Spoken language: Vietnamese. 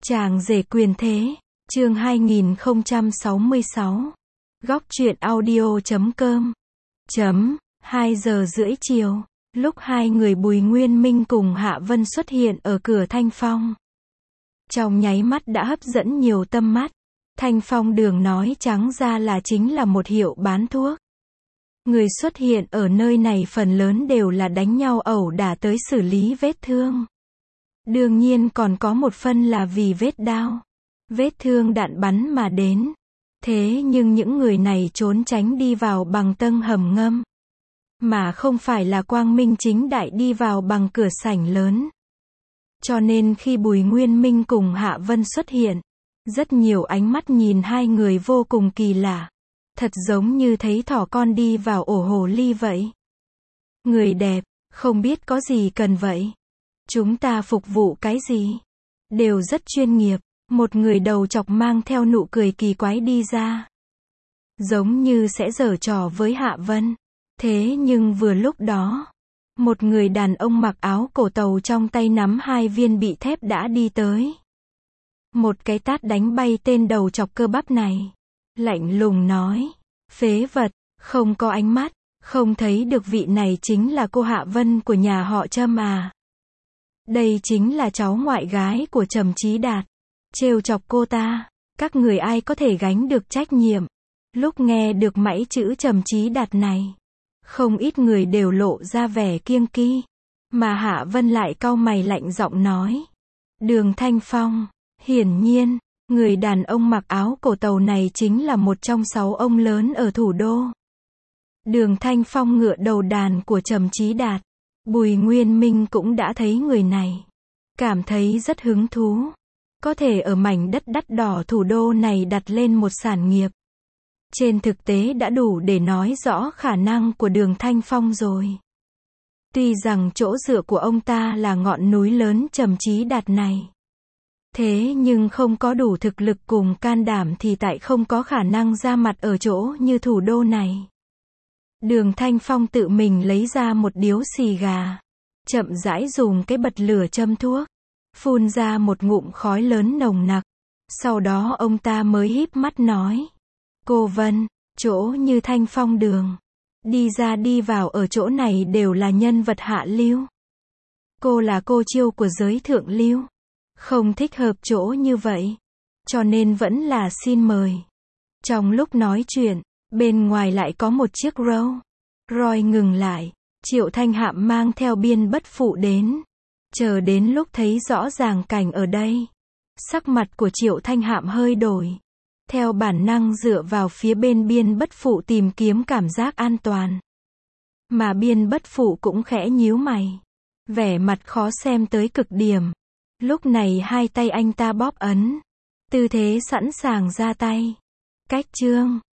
Chàng rể quyền thế, chương 2066. Góc truyện audio.com. 2 giờ rưỡi chiều, lúc hai người Bùi Nguyên Minh cùng Hạ Vân xuất hiện ở cửa Thanh Phong. Trong nháy mắt đã hấp dẫn nhiều tâm mắt. Thanh Phong đường nói trắng ra là chính là một hiệu bán thuốc. Người xuất hiện ở nơi này phần lớn đều là đánh nhau ẩu đả tới xử lý vết thương. Đương nhiên còn có một phần là vì vết đao, vết thương đạn bắn mà đến. Thế nhưng những người này trốn tránh đi vào bằng tầng hầm ngầm, mà không phải là quang minh chính đại đi vào bằng cửa sảnh lớn. Cho nên khi Bùi Nguyên Minh cùng Hạ Vân xuất hiện, rất nhiều ánh mắt nhìn hai người vô cùng kỳ lạ. Thật giống như thấy thỏ con đi vào ổ hồ ly vậy. Người đẹp, không biết có gì cần vậy? Chúng ta phục vụ cái gì? Đều rất chuyên nghiệp. Một người đầu chọc mang theo nụ cười kỳ quái đi ra. Giống như sẽ giở trò với Hạ Vân. Thế nhưng vừa lúc đó, một người đàn ông mặc áo cổ tàu trong tay nắm 2 viên bị thép đã đi tới. Một cái tát đánh bay tên đầu chọc cơ bắp này. Lạnh lùng nói, phế vật, không có ánh mắt, không thấy được vị này chính là cô Hạ Vân của nhà họ Trâm à. Đây chính là cháu ngoại gái của Trầm Chí Đạt. Trêu chọc cô ta, các người ai có thể gánh được trách nhiệm. Lúc nghe được mãi chữ Trầm Chí Đạt này, không ít người đều lộ ra vẻ kiêng kỵ. Mà Hạ Vân lại cau mày lạnh giọng nói, Đường Thanh Phong. Hiển nhiên, người đàn ông mặc áo cổ tàu này chính là một trong 6 ông lớn ở thủ đô. Đường Thanh Phong ngựa đầu đàn của Trầm Chí Đạt. Bùi Nguyên Minh cũng đã thấy người này, cảm thấy rất hứng thú. Có thể ở mảnh đất đắt đỏ thủ đô này đặt lên một sản nghiệp. Trên thực tế đã đủ để nói rõ khả năng của Đường Thanh Phong rồi. Tuy rằng chỗ dựa của ông ta là ngọn núi lớn Trầm Chí Đạt này. Thế nhưng không có đủ thực lực cùng can đảm thì tại không có khả năng ra mặt ở chỗ như thủ đô này. Đường Thanh Phong tự mình lấy ra một điếu xì gà. Chậm rãi dùng cái bật lửa châm thuốc. Phun ra một ngụm khói lớn nồng nặc. Sau đó ông ta mới híp mắt nói. Cô Vân, chỗ như Thanh Phong đường. Đi ra đi vào ở chỗ này đều là nhân vật hạ lưu. Cô là cô chiêu của giới thượng lưu. Không thích hợp chỗ như vậy. Cho nên vẫn là xin mời. Trong lúc nói chuyện, bên ngoài lại có một chiếc Rolls Royce ngừng lại. Triệu Thanh Hạm mang theo Biên Bất Phụ đến. Chờ đến lúc thấy rõ ràng cảnh ở đây, sắc mặt của Triệu Thanh Hạm hơi đổi. Theo bản năng dựa vào phía bên Biên Bất Phụ tìm kiếm cảm giác an toàn. Mà Biên Bất Phụ cũng khẽ nhíu mày. Vẻ mặt khó xem tới cực điểm. Lúc này hai tay anh ta bóp ấn. Tư thế sẵn sàng ra tay. Cách chương